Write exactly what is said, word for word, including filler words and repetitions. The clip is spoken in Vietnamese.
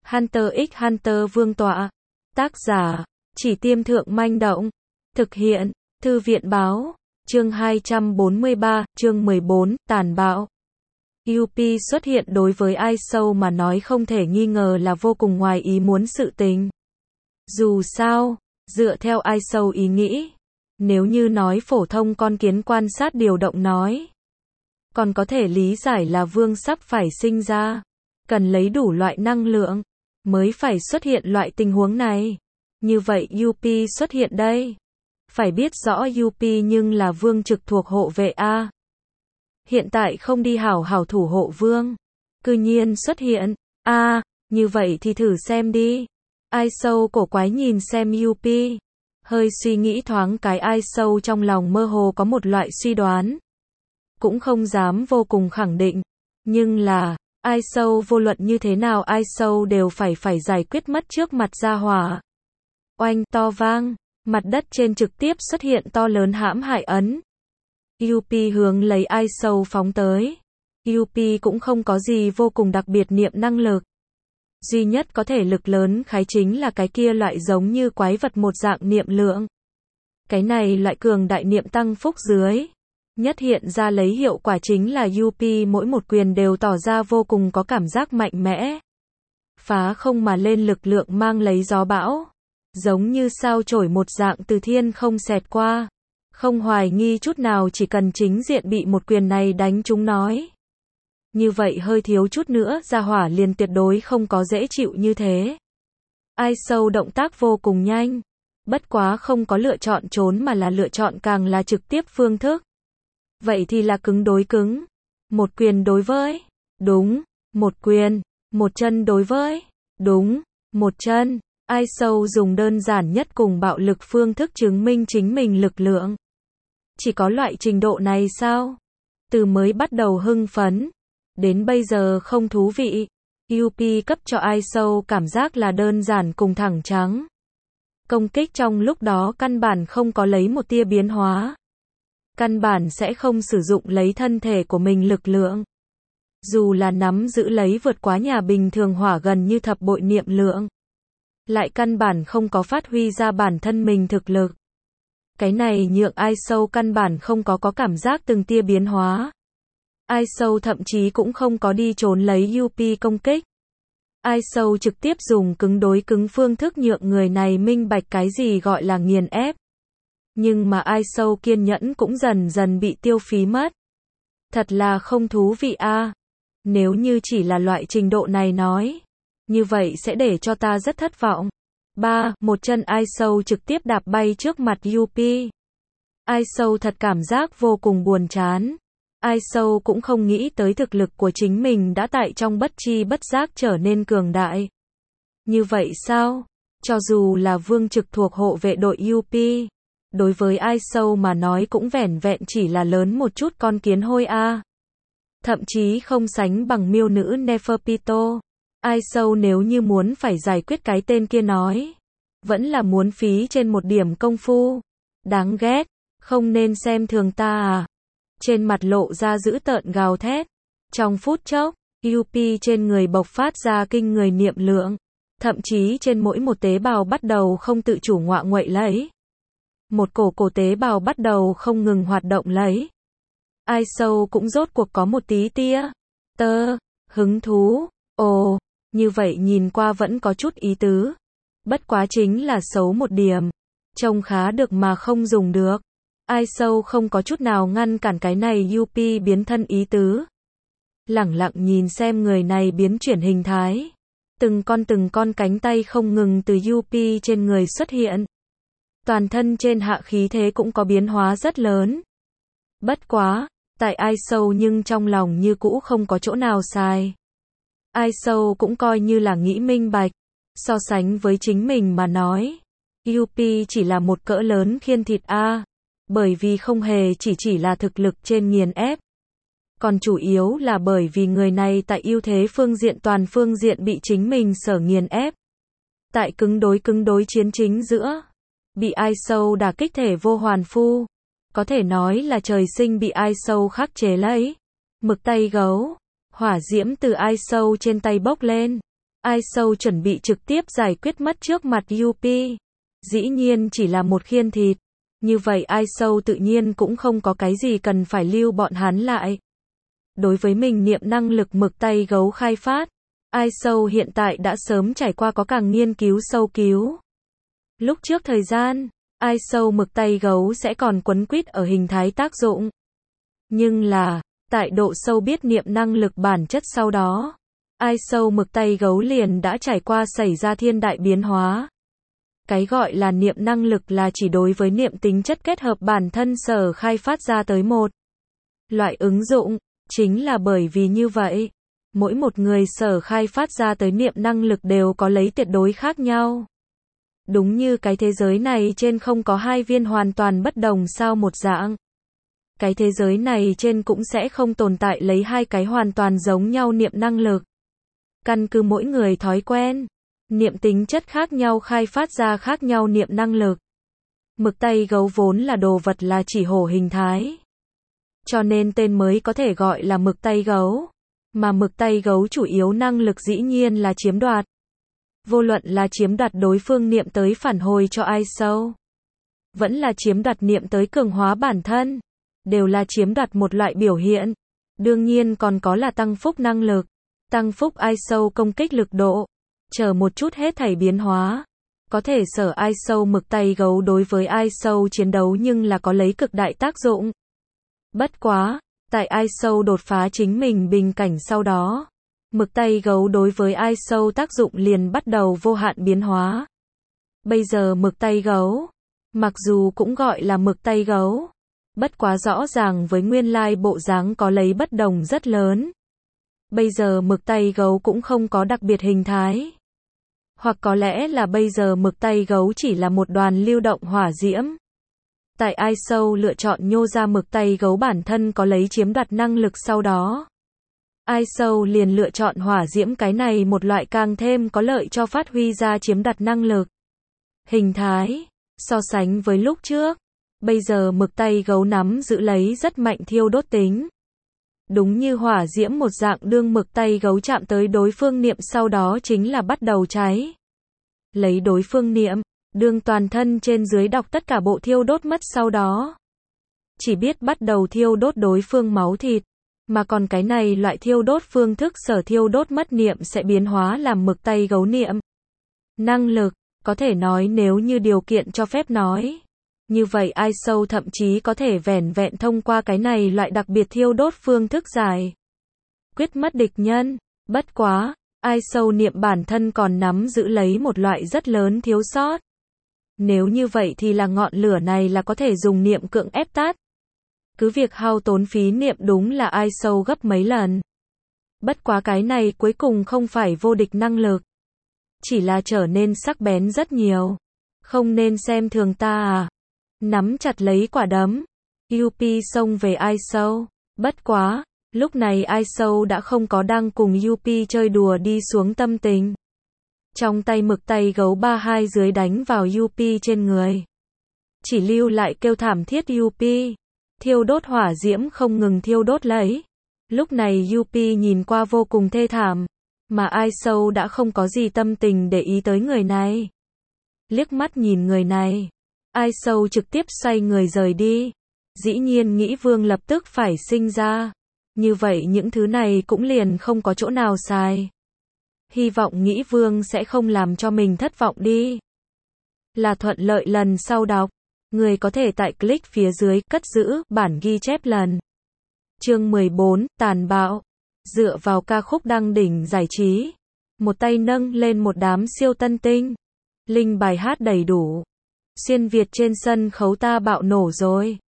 Hunter x Hunter Vương tọa. Tác giả, Chỉ Tiêm Thượng Manh Động. Thực hiện, Thư viện Báo. Chương hai trăm bốn mươi ba, chương mười bốn, tàn bạo. u pê xuất hiện đối với ai sâu mà nói không thể nghi ngờ là vô cùng ngoài ý muốn sự tình. Dù sao, dựa theo ai sâu ý nghĩ, nếu như nói phổ thông con kiến quan sát điều động nói, còn có thể lý giải là vương sắp phải sinh ra, cần lấy đủ loại năng lượng, mới phải xuất hiện loại tình huống này. Như vậy u pê xuất hiện đây. Phải biết rõ u pê nhưng là vương trực thuộc hộ vệ A. Hiện tại không đi hảo hảo thủ hộ vương. Cư nhiên xuất hiện. A, à, như vậy thì thử xem đi. Ai sâu cổ quái nhìn xem u pê. Hơi suy nghĩ thoáng cái ai sâu trong lòng mơ hồ có một loại suy đoán. Cũng không dám vô cùng khẳng định. Nhưng là, ai sâu vô luận như thế nào ai sâu đều phải phải giải quyết mất trước mặt gia hỏa. Oanh to vang. Mặt đất trên trực tiếp xuất hiện to lớn hãm hại ấn. u pê hướng lấy ai sâu phóng tới. u pê cũng không có gì vô cùng đặc biệt niệm năng lực. Duy nhất có thể lực lớn khái chính là cái kia loại giống như quái vật một dạng niệm lượng. Cái này loại cường đại niệm tăng phúc dưới. Nhất hiện ra lấy hiệu quả chính là u pê mỗi một quyền đều tỏ ra vô cùng có cảm giác mạnh mẽ. Phá không mà lên lực lượng mang lấy gió bão. Giống như sao chổi một dạng từ thiên không xẹt qua. Không hoài nghi chút nào chỉ cần chính diện bị một quyền này đánh chúng nói. Như vậy hơi thiếu chút nữa gia hỏa liền tuyệt đối không có dễ chịu như thế. Ai sâu động tác vô cùng nhanh. Bất quá không có lựa chọn trốn mà là lựa chọn càng là trực tiếp phương thức. Vậy thì là cứng đối cứng. Một quyền đối với. Đúng. Một quyền. Một chân đối với. Đúng. Một chân. Ai sâu dùng đơn giản nhất cùng bạo lực phương thức chứng minh chính mình lực lượng. Chỉ có loại trình độ này sao? Từ mới bắt đầu hưng phấn, đến bây giờ không thú vị. u pê cấp cho ai sâu cảm giác là đơn giản cùng thẳng trắng. Công kích trong lúc đó căn bản không có lấy một tia biến hóa. Căn bản sẽ không sử dụng lấy thân thể của mình lực lượng. Dù là nắm giữ lấy vượt quá nhà bình thường hỏa gần như thập bội niệm lượng. Lại căn bản không có phát huy ra bản thân mình thực lực. Cái này nhượng ai sâu căn bản không có có cảm giác từng tia biến hóa. Ai sâu thậm chí cũng không có đi trốn lấy u pê công kích. Ai sâu trực tiếp dùng cứng đối cứng phương thức nhượng người này minh bạch cái gì gọi là nghiền ép. Nhưng mà ai sâu kiên nhẫn cũng dần dần bị tiêu phí mất. Thật là không thú vị a. À. Nếu như chỉ là loại trình độ này nói. Như vậy sẽ để cho ta rất thất vọng. ba. Một chân ai sâu trực tiếp đạp bay trước mặt u pê. Ai sâu thật cảm giác vô cùng buồn chán. Ai sâu cũng không nghĩ tới thực lực của chính mình đã tại trong bất chi bất giác trở nên cường đại. Như vậy sao? Cho dù là vương trực thuộc hộ vệ đội u pê, đối với ai sâu mà nói cũng vẻn vẹn chỉ là lớn một chút con kiến hôi a. À. Thậm chí không sánh bằng miêu nữ Neferpito. Ai sâu nếu như muốn phải giải quyết cái tên kia nói. Vẫn là muốn phí trên một điểm công phu. Đáng ghét. Không nên xem thường ta à. Trên mặt lộ ra dữ tợn gào thét. Trong phút chốc, u pê trên người bộc phát ra kinh người niệm lượng. Thậm chí trên mỗi một tế bào bắt đầu không tự chủ ngoạ nguậy lấy. Một cổ cổ tế bào bắt đầu không ngừng hoạt động lấy. Ai sâu cũng rốt cuộc có một tí tia. Tơ. Hứng thú. Ồ. Như vậy nhìn qua vẫn có chút ý tứ. Bất quá chính là xấu một điểm. Trông khá được mà không dùng được. Ai sâu không có chút nào ngăn cản cái này u pê biến thân ý tứ. Lẳng lặng nhìn xem người này biến chuyển hình thái. Từng con từng con cánh tay không ngừng từ u pê trên người xuất hiện. Toàn thân trên hạ khí thế cũng có biến hóa rất lớn. Bất quá, tại ai sâu nhưng trong lòng như cũ không có chỗ nào sai. Ai sâu cũng coi như là nghĩ minh bạch. So sánh với chính mình mà nói. u pê chỉ là một cỡ lớn khiên thịt A. Bởi vì không hề chỉ chỉ là thực lực trên nghiền ép. Còn chủ yếu là bởi vì người này tại ưu thế phương diện toàn phương diện bị chính mình sở nghiền ép. Tại cứng đối cứng đối chiến chính giữa. Bị ai sâu đả kích thể vô hoàn phu. Có thể nói là trời sinh bị ai sâu khắc chế lấy. Mực tay gấu. Hỏa diễm từ ai sâu trên tay bốc lên. iShow chuẩn bị trực tiếp giải quyết mất trước mặt u pê. Dĩ nhiên chỉ là một khiên thịt. Như vậy iShow tự nhiên cũng không có cái gì cần phải lưu bọn hắn lại. Đối với mình niệm năng lực mực tay gấu khai phát, iShow hiện tại đã sớm trải qua có càng nghiên cứu sâu cứu. Lúc trước thời gian, iShow mực tay gấu sẽ còn quấn quýt ở hình thái tác dụng. Nhưng là, tại độ sâu biết niệm năng lực bản chất sau đó, iShow mực tay gấu liền đã trải qua xảy ra thiên đại biến hóa. Cái gọi là niệm năng lực là chỉ đối với niệm tính chất kết hợp bản thân sở khai phát ra tới một loại ứng dụng. Chính là bởi vì như vậy, mỗi một người sở khai phát ra tới niệm năng lực đều có lấy tuyệt đối khác nhau. Đúng như cái thế giới này trên không có hai viên hoàn toàn bất đồng sao một dạng. Cái thế giới này trên cũng sẽ không tồn tại lấy hai cái hoàn toàn giống nhau niệm năng lực. Căn cứ mỗi người thói quen, niệm tính chất khác nhau khai phát ra khác nhau niệm năng lực. Mực tay gấu vốn là đồ vật là chỉ hổ hình thái. Cho nên tên mới có thể gọi là mực tay gấu. Mà mực tay gấu chủ yếu năng lực dĩ nhiên là chiếm đoạt. Vô luận là chiếm đoạt đối phương niệm tới phản hồi cho iShow, vẫn là chiếm đoạt niệm tới cường hóa bản thân, đều là chiếm đoạt một loại biểu hiện. Đương nhiên còn có là tăng phúc năng lực, tăng phúc iShow công kích lực độ, chờ một chút hết thảy biến hóa. Có thể sở iShow mực tay gấu đối với iShow chiến đấu nhưng là có lấy cực đại tác dụng. Bất quá, tại iShow đột phá chính mình bình cảnh sau đó, mực tay gấu đối với iShow tác dụng liền bắt đầu vô hạn biến hóa. Bây giờ mực tay gấu, mặc dù cũng gọi là mực tay gấu, bất quá rõ ràng với nguyên lai bộ dáng có lấy bất đồng rất lớn. Bây giờ mực tay gấu cũng không có đặc biệt hình thái. Hoặc có lẽ là bây giờ mực tay gấu chỉ là một đoàn lưu động hỏa diễm. Tại iShow lựa chọn nhô ra mực tay gấu bản thân có lấy chiếm đoạt năng lực sau đó. iShow liền lựa chọn hỏa diễm cái này một loại càng thêm có lợi cho phát huy ra chiếm đoạt năng lực. Hình thái, so sánh với lúc trước, bây giờ mực tay gấu nắm giữ lấy rất mạnh thiêu đốt tính. Đúng như hỏa diễm một dạng đương mực tay gấu chạm tới đối phương niệm sau đó chính là bắt đầu cháy. Lấy đối phương niệm, đương toàn thân trên dưới đọc tất cả bộ thiêu đốt mất sau đó. Chỉ biết bắt đầu thiêu đốt đối phương máu thịt, mà còn cái này loại thiêu đốt phương thức sở thiêu đốt mất niệm sẽ biến hóa làm mực tay gấu niệm. Năng lực, có thể nói nếu như điều kiện cho phép nói. Như vậy iShow thậm chí có thể vẻn vẹn thông qua cái này loại đặc biệt thiêu đốt phương thức giải quyết mất địch nhân. Bất quá, iShow niệm bản thân còn nắm giữ lấy một loại rất lớn thiếu sót. Nếu như vậy thì là ngọn lửa này là có thể dùng niệm cưỡng ép tắt. Cứ việc hao tốn phí niệm đúng là iShow gấp mấy lần. Bất quá cái này cuối cùng không phải vô địch năng lực. Chỉ là trở nên sắc bén rất nhiều. Không nên xem thường ta à. Nắm chặt lấy quả đấm. u pê xông về iShow. Bất quá, lúc này iShow đã không có đang cùng u pê chơi đùa đi xuống tâm tình. Trong tay mực tay gấu ba hai dưới đánh vào u pê trên người. Chỉ lưu lại kêu thảm thiết u pê. Thiêu đốt hỏa diễm không ngừng thiêu đốt lấy. Lúc này u pê nhìn qua vô cùng thê thảm. Mà iShow đã không có gì tâm tình để ý tới người này. Liếc mắt nhìn người này. iShow trực tiếp xoay người rời đi. Dĩ nhiên nghĩ vương lập tức phải sinh ra. Như vậy những thứ này cũng liền không có chỗ nào xài. Hy vọng nghĩ vương sẽ không làm cho mình thất vọng đi. Là thuận lợi lần sau đọc. Người có thể tại click phía dưới cất giữ bản ghi chép lần. Chương mười bốn, tàn bạo. Dựa vào ca khúc đăng đỉnh giải trí. Một tay nâng lên một đám siêu tân tinh. Linh bài hát đầy đủ. Xuyên Việt trên sân khấu ta bạo nổ rồi.